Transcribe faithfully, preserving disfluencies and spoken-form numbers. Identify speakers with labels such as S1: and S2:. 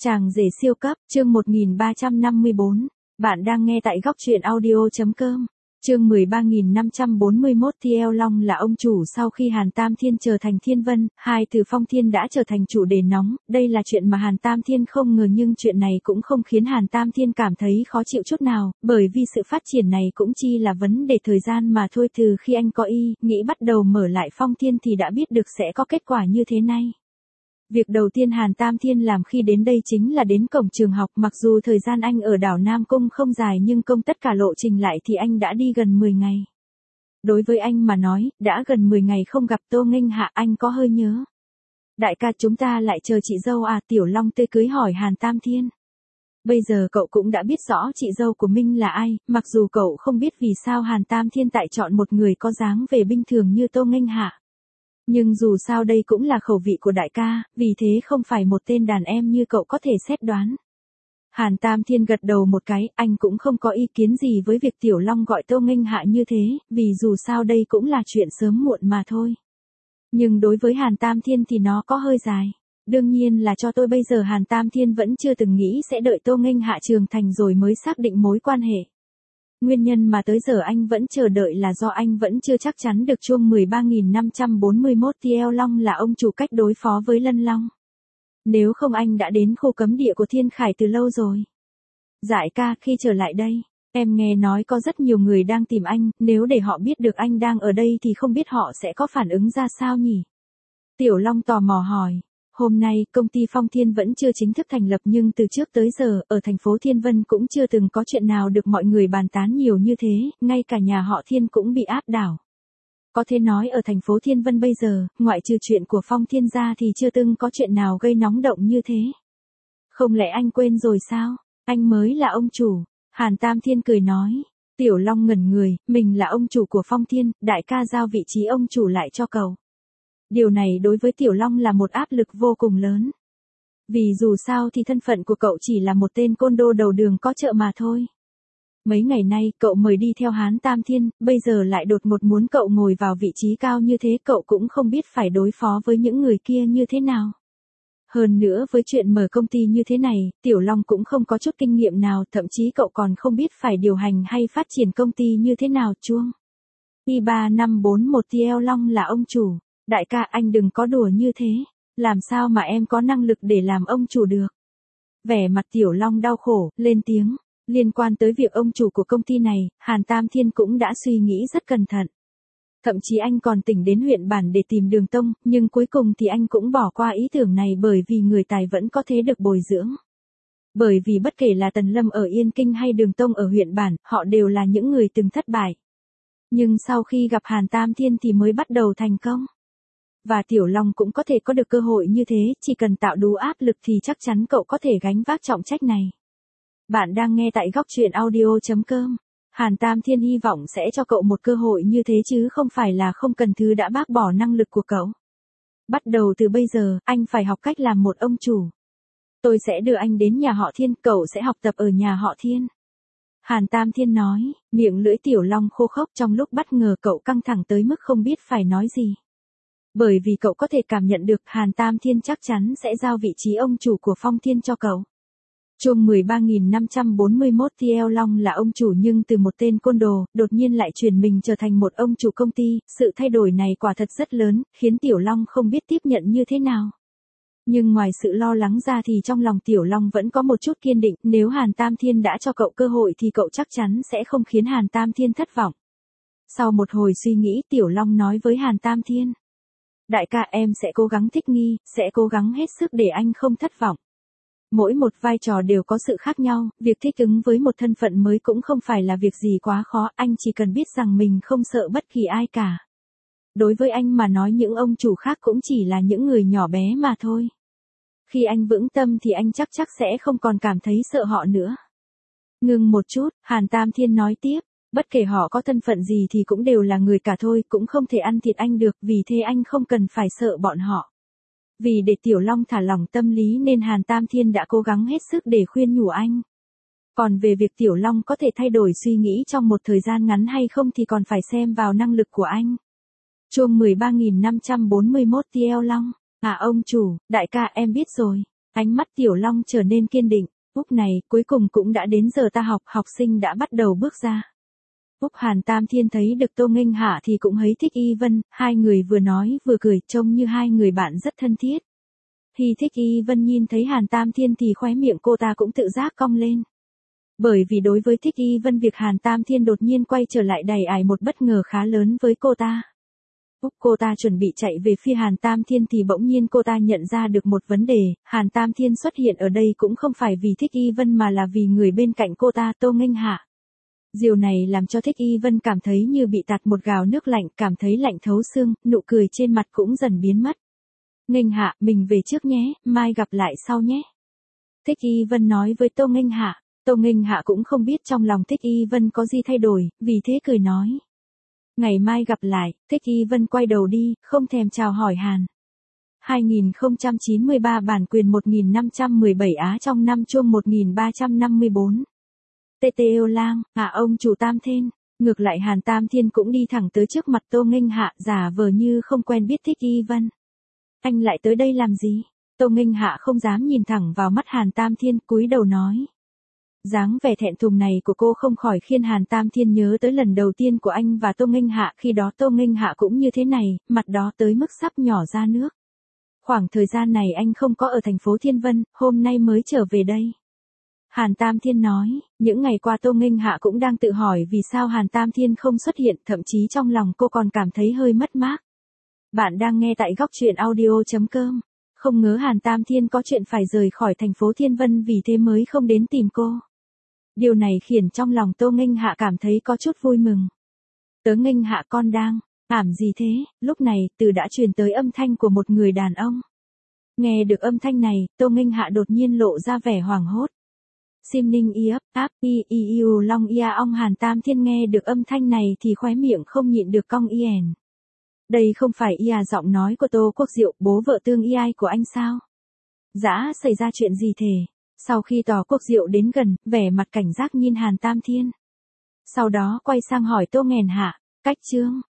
S1: Chàng rể siêu cấp, chương một nghìn ba trăm năm mươi bốn. Bạn đang nghe tại góc truyện audio.com. Chương mười ba nghìn năm trăm bốn mươi mốt. Thiel Long là ông chủ sau khi Hàn Tam Thiên trở thành Thiên Vân, hai từ Phong Thiên đã trở thành chủ đề nóng, đây là chuyện mà Hàn Tam Thiên không ngờ, nhưng chuyện này cũng không khiến Hàn Tam Thiên cảm thấy khó chịu chút nào, bởi vì sự phát triển này cũng chỉ là vấn đề thời gian mà thôi. Từ khi anh có ý nghĩ bắt đầu mở lại Phong Thiên thì đã biết được sẽ có kết quả như thế này. Việc đầu tiên Hàn Tam Thiên làm khi đến đây chính là đến cổng trường học, mặc dù thời gian anh ở đảo Nam Cung không dài nhưng công tất cả lộ trình lại thì anh đã đi gần mười ngày. Đối với anh mà nói, đã gần mười ngày không gặp Tô Nghênh Hạ, anh có hơi nhớ. Đại ca, chúng ta lại chờ chị dâu à? Tiểu Long tươi cưới hỏi Hàn Tam Thiên. Bây giờ cậu cũng đã biết rõ chị dâu của Minh là ai, mặc dù cậu không biết vì sao Hàn Tam Thiên tại chọn một người có dáng vẻ bình thường như Tô Nghênh Hạ. Nhưng dù sao đây cũng là khẩu vị của đại ca, vì thế không phải một tên đàn em như cậu có thể xét đoán. Hàn Tam Thiên gật đầu một cái, anh cũng không có ý kiến gì với việc Tiểu Long gọi Tô Nghênh Hạ như thế, vì dù sao đây cũng là chuyện sớm muộn mà thôi. Nhưng đối với Hàn Tam Thiên thì nó có hơi dài. Đương nhiên là cho tôi bây giờ Hàn Tam Thiên vẫn chưa từng nghĩ sẽ đợi Tô Nghênh Hạ trưởng thành rồi mới xác định mối quan hệ. Nguyên nhân mà tới giờ anh vẫn chờ đợi là do anh vẫn chưa chắc chắn được chuông mười ba nghìn năm trăm bốn mươi mốt. Thiel Long là ông chủ cách đối phó với Lân Long. Nếu không anh đã đến khu cấm địa của Thiên Khải từ lâu rồi. Dại ca, khi trở lại đây, em nghe nói có rất nhiều người đang tìm anh, nếu để họ biết được anh đang ở đây thì không biết họ sẽ có phản ứng ra sao nhỉ? Tiểu Long tò mò hỏi. Hôm nay, công ty Phong Thiên vẫn chưa chính thức thành lập, nhưng từ trước tới giờ, ở thành phố Thiên Vân cũng chưa từng có chuyện nào được mọi người bàn tán nhiều như thế, ngay cả nhà họ Thiên cũng bị áp đảo. Có thể nói ở thành phố Thiên Vân bây giờ, ngoại trừ chuyện của Phong Thiên ra thì chưa từng có chuyện nào gây nóng động như thế. Không lẽ anh quên rồi sao? Anh mới là ông chủ. Hàn Tam Thiên cười nói. Tiểu Long ngẩn người, mình là ông chủ của Phong Thiên, đại ca giao vị trí ông chủ lại cho cậu. Điều này đối với Tiểu Long là một áp lực vô cùng lớn. Vì dù sao thì thân phận của cậu chỉ là một tên côn đô đầu đường có chợ mà thôi. Mấy ngày nay cậu mời đi theo Hán Tam Thiên, bây giờ lại đột ngột muốn cậu ngồi vào vị trí cao như thế, cậu cũng không biết phải đối phó với những người kia như thế nào. Hơn nữa với chuyện mở công ty như thế này, Tiểu Long cũng không có chút kinh nghiệm nào, thậm chí cậu còn không biết phải điều hành hay phát triển công ty như thế nào. Chuông I ba năm bốn một. Thiel Long là ông chủ. Đại ca, anh đừng có đùa như thế, làm sao mà em có năng lực để làm ông chủ được? Vẻ mặt Tiểu Long đau khổ, lên tiếng. Liên quan tới việc ông chủ của công ty này, Hàn Tam Thiên cũng đã suy nghĩ rất cẩn thận. Thậm chí anh còn tỉnh đến huyện bản để tìm Đường Tông, nhưng cuối cùng thì anh cũng bỏ qua ý tưởng này bởi vì người tài vẫn có thể được bồi dưỡng. Bởi vì bất kể là Tần Lâm ở Yên Kinh hay Đường Tông ở huyện bản, họ đều là những người từng thất bại. Nhưng sau khi gặp Hàn Tam Thiên thì mới bắt đầu thành công. Và Tiểu Long cũng có thể có được cơ hội như thế, chỉ cần tạo đủ áp lực thì chắc chắn cậu có thể gánh vác trọng trách này. Bạn đang nghe tại góc truyện audio.com. Hàn Tam Thiên hy vọng sẽ cho cậu một cơ hội như thế chứ không phải là không cần thứ đã bác bỏ năng lực của cậu. Bắt đầu từ bây giờ, anh phải học cách làm một ông chủ. Tôi sẽ đưa anh đến nhà họ Thiên, cậu sẽ học tập ở nhà họ Thiên. Hàn Tam Thiên nói, miệng lưỡi Tiểu Long khô khốc, trong lúc bất ngờ cậu căng thẳng tới mức không biết phải nói gì. Bởi vì cậu có thể cảm nhận được Hàn Tam Thiên chắc chắn sẽ giao vị trí ông chủ của Phong Thiên cho cậu. Chuông mười ba nghìn năm trăm bốn mươi mốt. Thiel Long là ông chủ nhưng từ một tên côn đồ, đột nhiên lại chuyển mình trở thành một ông chủ công ty, sự thay đổi này quả thật rất lớn, khiến Tiểu Long không biết tiếp nhận như thế nào. Nhưng ngoài sự lo lắng ra thì trong lòng Tiểu Long vẫn có một chút kiên định, nếu Hàn Tam Thiên đã cho cậu cơ hội thì cậu chắc chắn sẽ không khiến Hàn Tam Thiên thất vọng. Sau một hồi suy nghĩ, Tiểu Long nói với Hàn Tam Thiên. Đại ca, em sẽ cố gắng thích nghi, sẽ cố gắng hết sức để anh không thất vọng. Mỗi một vai trò đều có sự khác nhau, việc thích ứng với một thân phận mới cũng không phải là việc gì quá khó, anh chỉ cần biết rằng mình không sợ bất kỳ ai cả. Đối với anh mà nói những ông chủ khác cũng chỉ là những người nhỏ bé mà thôi. Khi anh vững tâm thì anh chắc chắc sẽ không còn cảm thấy sợ họ nữa. Ngừng một chút, Hàn Tam Thiên nói tiếp, bất kể họ có thân phận gì thì cũng đều là người cả thôi, cũng không thể ăn thịt anh được, vì thế anh không cần phải sợ bọn họ. Vì để Tiểu Long thả lỏng tâm lý nên Hàn Tam Thiên đã cố gắng hết sức để khuyên nhủ anh. Còn về việc Tiểu Long có thể thay đổi suy nghĩ trong một thời gian ngắn hay không thì còn phải xem vào năng lực của anh. Chuông mười ba nghìn năm trăm bốn mươi mốt. Thiel Long. À ông chủ, đại ca em biết rồi. Ánh mắt Tiểu Long trở nên kiên định. Úc này, cuối cùng cũng đã đến giờ ta học, học sinh đã bắt đầu bước ra. Úc Hàn Tam Thiên thấy được Tô Nghênh Hạ thì cũng thấy Thích Y Vân, hai người vừa nói vừa cười trông như hai người bạn rất thân thiết. Khi Thích Y Vân nhìn thấy Hàn Tam Thiên thì khóe miệng cô ta cũng tự giác cong lên. Bởi vì đối với Thích Y Vân việc Hàn Tam Thiên đột nhiên quay trở lại đầy ải một bất ngờ khá lớn với cô ta. Úc cô ta chuẩn bị chạy về phía Hàn Tam Thiên thì bỗng nhiên cô ta nhận ra được một vấn đề, Hàn Tam Thiên xuất hiện ở đây cũng không phải vì Thích Y Vân mà là vì người bên cạnh cô ta Tô Nghênh Hạ. Điều này làm cho Thích Y Vân cảm thấy như bị tạt một gáo nước lạnh, cảm thấy lạnh thấu xương, nụ cười trên mặt cũng dần biến mất. Nghênh Hạ, mình về trước nhé, mai gặp lại sau nhé. Thích Y Vân nói với Tô Nghênh Hạ. Tô Nghênh Hạ cũng không biết trong lòng Thích Y Vân có gì thay đổi, vì thế cười nói. Ngày mai gặp lại. Thích Y Vân quay đầu đi, không thèm chào hỏi Hàn. hai nghìn không trăm chín mươi ba bản quyền một nghìn năm trăm mười bảy Á trong năm chuông một nghìn ba trăm năm mươi bốn. Tê tê yêu lang, à ông chủ Tam Thiên. Ngược lại Hàn Tam Thiên cũng đi thẳng tới trước mặt Tô Nghênh Hạ, giả vờ như không quen biết Thích Y Vân. Anh lại tới đây làm gì? Tô Nghênh Hạ không dám nhìn thẳng vào mắt Hàn Tam Thiên, cúi đầu nói. Dáng vẻ thẹn thùng này của cô không khỏi khiến Hàn Tam Thiên nhớ tới lần đầu tiên của anh và Tô Nghênh Hạ, khi đó Tô Nghênh Hạ cũng như thế này, mặt đó tới mức sắp nhỏ ra nước. Khoảng thời gian này anh không có ở thành phố Thiên Vân, hôm nay mới trở về đây. Hàn Tam Thiên nói, những ngày qua Tô Nghênh Hạ cũng đang tự hỏi vì sao Hàn Tam Thiên không xuất hiện, thậm chí trong lòng cô còn cảm thấy hơi mất mát. Bạn đang nghe tại góc truyện audio chấm com. Không ngờ Hàn Tam Thiên có chuyện phải rời khỏi thành phố Thiên Vân vì thế mới không đến tìm cô. Điều này khiến trong lòng Tô Nghênh Hạ cảm thấy có chút vui mừng. Tớ Nghênh Hạ con đang, ảm gì thế? Lúc này, từ đã truyền tới âm thanh của một người đàn ông. Nghe được âm thanh này, Tô Nghênh Hạ đột nhiên lộ ra vẻ hoảng hốt. Sim ninh y ấp, áp, y, y, yêu, long, ia, ong. Hàn Tam Thiên nghe được âm thanh này thì khóe miệng không nhịn được cong yen. Đây không phải ia giọng nói của Tô Quốc Diệu, bố vợ tương y ai của anh sao? Dã xảy ra chuyện gì thế? Sau khi Tò Quốc Diệu đến gần, vẻ mặt cảnh giác nhìn Hàn Tam Thiên. Sau đó quay sang hỏi Tô Nghênh Hạ, cách chương.